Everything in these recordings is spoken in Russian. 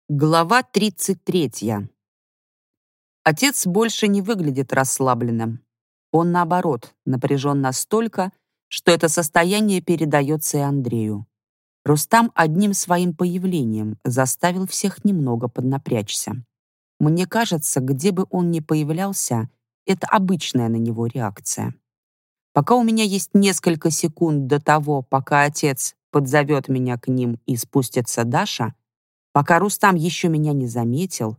Глава 33. Отец больше не выглядит расслабленным. Он, наоборот, напряжен настолько, что это состояние передается и Андрею. Рустам одним своим появлением заставил всех немного поднапрячься. Мне кажется, где бы он ни появлялся, это обычная на него реакция. Пока у меня есть несколько секунд до того, пока отец подзовет меня к ним и спустится Даша, пока Рустам еще меня не заметил,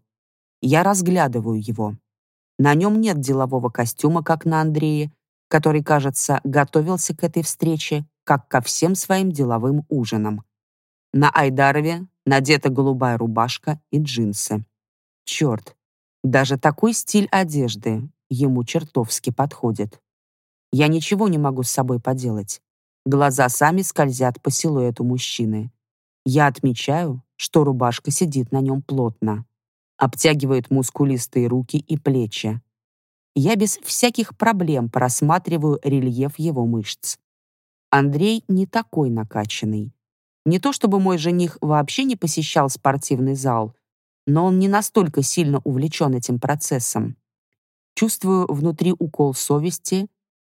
я разглядываю его. На нем нет делового костюма, как на Андрее, который, кажется, готовился к этой встрече, как ко всем своим деловым ужинам. На Айдарове надета голубая рубашка и джинсы. Черт, даже такой стиль одежды ему чертовски подходит. Я ничего не могу с собой поделать. Глаза сами скользят по силуэту мужчины. Я отмечаю, что рубашка сидит на нем плотно, обтягивает мускулистые руки и плечи. Я без всяких проблем просматриваю рельеф его мышц. Андрей не такой накачанный. Не то чтобы мой жених вообще не посещал спортивный зал, но он не настолько сильно увлечен этим процессом. Чувствую внутри укол совести,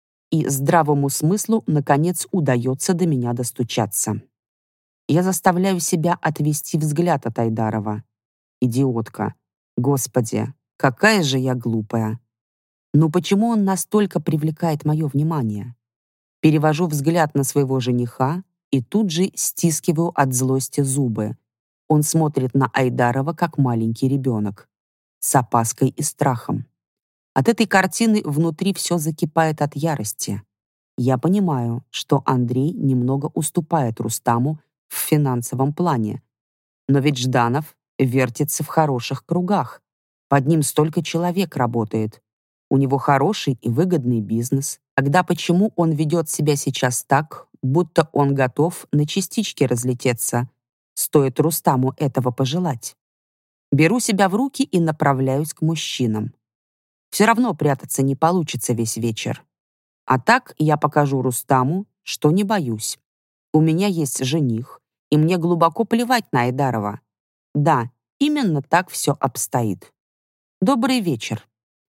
и здравому смыслу, наконец, удается до меня достучаться. Я заставляю себя отвести взгляд от Айдарова. Идиотка. Господи, какая же я глупая. Но почему он настолько привлекает мое внимание? Перевожу взгляд на своего жениха и тут же стискиваю от злости зубы. Он смотрит на Айдарова, как маленький ребенок, с опаской и страхом. От этой картины внутри все закипает от ярости. Я понимаю, что Андрей немного уступает Рустаму в финансовом плане. Но ведь Жданов вертится в хороших кругах. Под ним столько человек работает. У него хороший и выгодный бизнес. Тогда почему он ведет себя сейчас так, будто он готов на частички разлететься? Стоит Рустаму этого пожелать. Беру себя в руки и направляюсь к мужчинам. Все равно прятаться не получится весь вечер. А так я покажу Рустаму, что не боюсь. У меня есть жених, и мне глубоко плевать на Айдарова. Да, именно так все обстоит. Добрый вечер.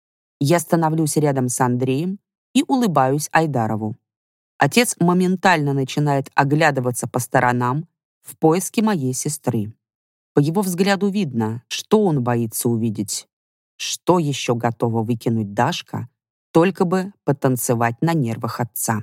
Я становлюсь рядом с Андреем и улыбаюсь Айдарову. Отец моментально начинает оглядываться по сторонам в поиске моей сестры. По его взгляду видно, что он боится увидеть. Что еще готова выкинуть Дашка, только бы потанцевать на нервах отца.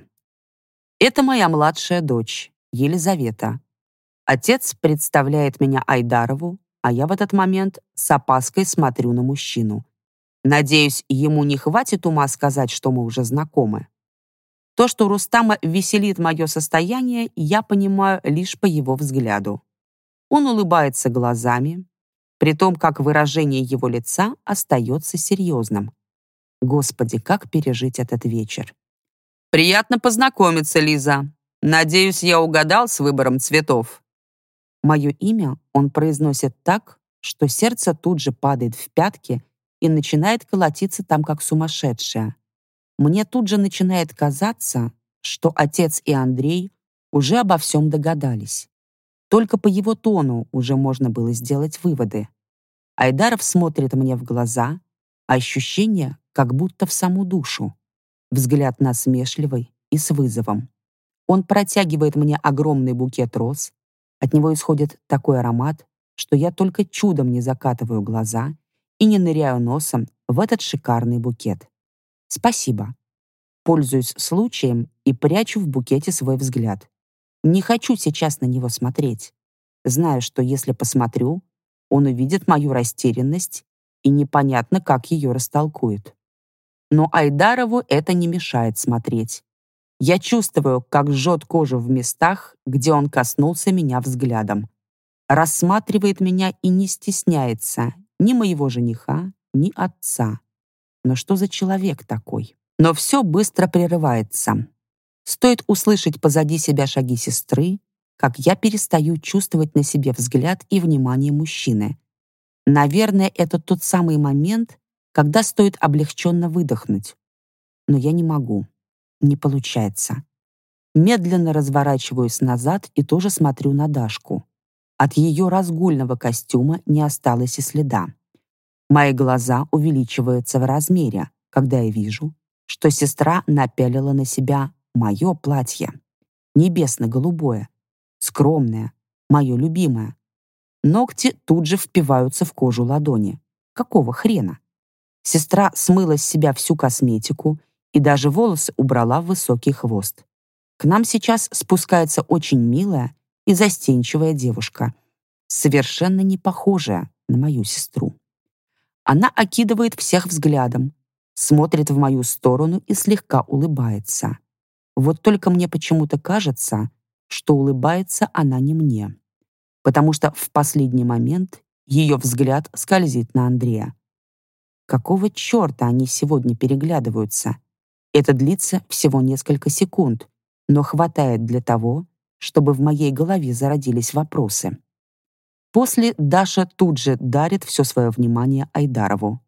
Это моя младшая дочь, Елизавета. Отец представляет меня Айдарову, а я в этот момент с опаской смотрю на мужчину. Надеюсь, ему не хватит ума сказать, что мы уже знакомы. То, что Рустама веселит мое состояние, я понимаю лишь по его взгляду. Он улыбается глазами, при том, как выражение его лица остается серьезным. Господи, как пережить этот вечер? «Приятно познакомиться, Лиза. Надеюсь, я угадал с выбором цветов». Мое имя он произносит так, что сердце тут же падает в пятки и начинает колотиться там, как сумасшедшее. Мне тут же начинает казаться, что отец и Андрей уже обо всем догадались. Только по его тону уже можно было сделать выводы. Айдаров смотрит мне в глаза, а ощущение как будто в саму душу. Взгляд насмешливый и с вызовом. Он протягивает мне огромный букет роз. От него исходит такой аромат, что я только чудом не закатываю глаза и не ныряю носом в этот шикарный букет. Спасибо. Пользуюсь случаем и прячу в букете свой взгляд. Не хочу сейчас на него смотреть. Знаю, что если посмотрю, он увидит мою растерянность и непонятно, как ее растолкует. Но Айдарову это не мешает смотреть. Я чувствую, как жжет кожу в местах, где он коснулся меня взглядом. Рассматривает меня и не стесняется ни моего жениха, ни отца. Но что за человек такой? Но все быстро прерывается. Стоит услышать позади себя шаги сестры, как я перестаю чувствовать на себе взгляд и внимание мужчины. Наверное, это тот самый момент, когда стоит облегченно выдохнуть. Но я не могу. Не получается. Медленно разворачиваюсь назад и тоже смотрю на Дашку. От ее разгульного костюма не осталось и следа. Мои глаза увеличиваются в размере, когда я вижу, что сестра напялила на себя мое платье. Небесно-голубое, скромное, мое любимое. Ногти тут же впиваются в кожу ладони. Какого хрена? Сестра смыла с себя всю косметику и даже волосы убрала в высокий хвост. К нам сейчас спускается очень милая и застенчивая девушка, совершенно не похожая на мою сестру. Она окидывает всех взглядом, смотрит в мою сторону и слегка улыбается. Вот только мне почему-то кажется, что улыбается она не мне, потому что в последний момент ее взгляд скользит на Андрея. Какого черта они сегодня переглядываются? Это длится всего несколько секунд, но хватает для того, чтобы в моей голове зародились вопросы. После Даша тут же дарит все свое внимание Айдарову.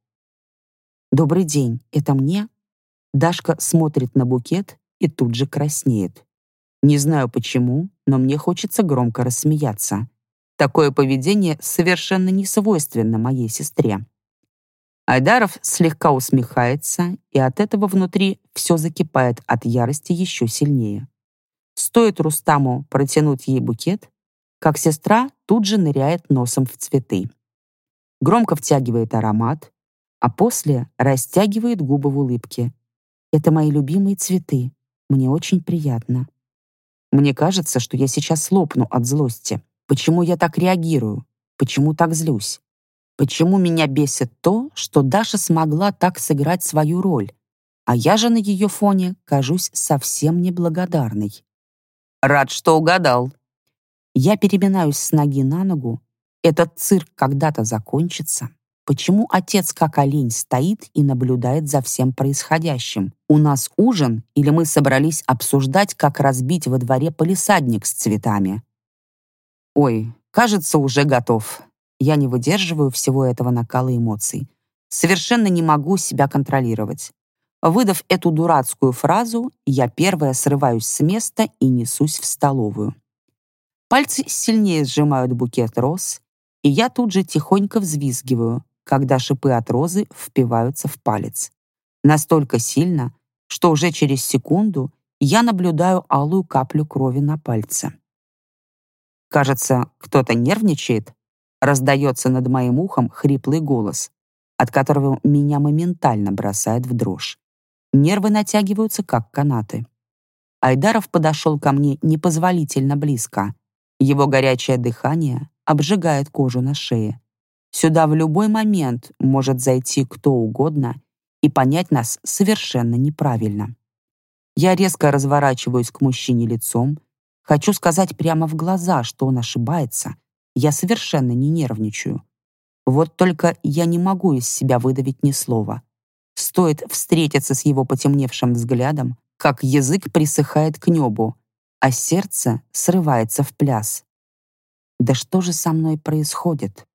«Добрый день, это мне?» Дашка смотрит на букет и тут же краснеет. Не знаю почему, но мне хочется громко рассмеяться. Такое поведение совершенно не свойственно моей сестре. Айдаров слегка усмехается, и от этого внутри все закипает от ярости еще сильнее. Стоит Рустаму протянуть ей букет, как сестра тут же ныряет носом в цветы. Громко втягивает аромат, а после растягивает губы в улыбке. «Это мои любимые цветы. Мне очень приятно». Мне кажется, что я сейчас лопну от злости. Почему я так реагирую? Почему так злюсь? Почему меня бесит то, что Даша смогла так сыграть свою роль, а я же на ее фоне кажусь совсем неблагодарной? Рад, что угадал. Я переминаюсь с ноги на ногу. Этот цирк когда-то закончится. Почему отец как олень стоит и наблюдает за всем происходящим? У нас ужин или мы собрались обсуждать, как разбить во дворе палисадник с цветами? Ой, кажется, уже готов. Я не выдерживаю всего этого накала эмоций. Совершенно не могу себя контролировать. Выдав эту дурацкую фразу, я первая срываюсь с места и несусь в столовую. Пальцы сильнее сжимают букет роз, и я тут же тихонько взвизгиваю, когда шипы от розы впиваются в палец. Настолько сильно, что уже через секунду я наблюдаю алую каплю крови на пальце. Кажется, кто-то нервничает. Раздается над моим ухом хриплый голос, от которого меня моментально бросает в дрожь. Нервы натягиваются, как канаты. Айдаров подошел ко мне непозволительно близко. Его горячее дыхание обжигает кожу на шее. Сюда в любой момент может зайти кто угодно и понять нас совершенно неправильно. Я резко разворачиваюсь к мужчине лицом, хочу сказать прямо в глаза, что он ошибается. Я совершенно не нервничаю. Вот только я не могу из себя выдавить ни слова. Стоит встретиться с его потемневшим взглядом, как язык присыхает к небу, а сердце срывается в пляс. Да что же со мной происходит?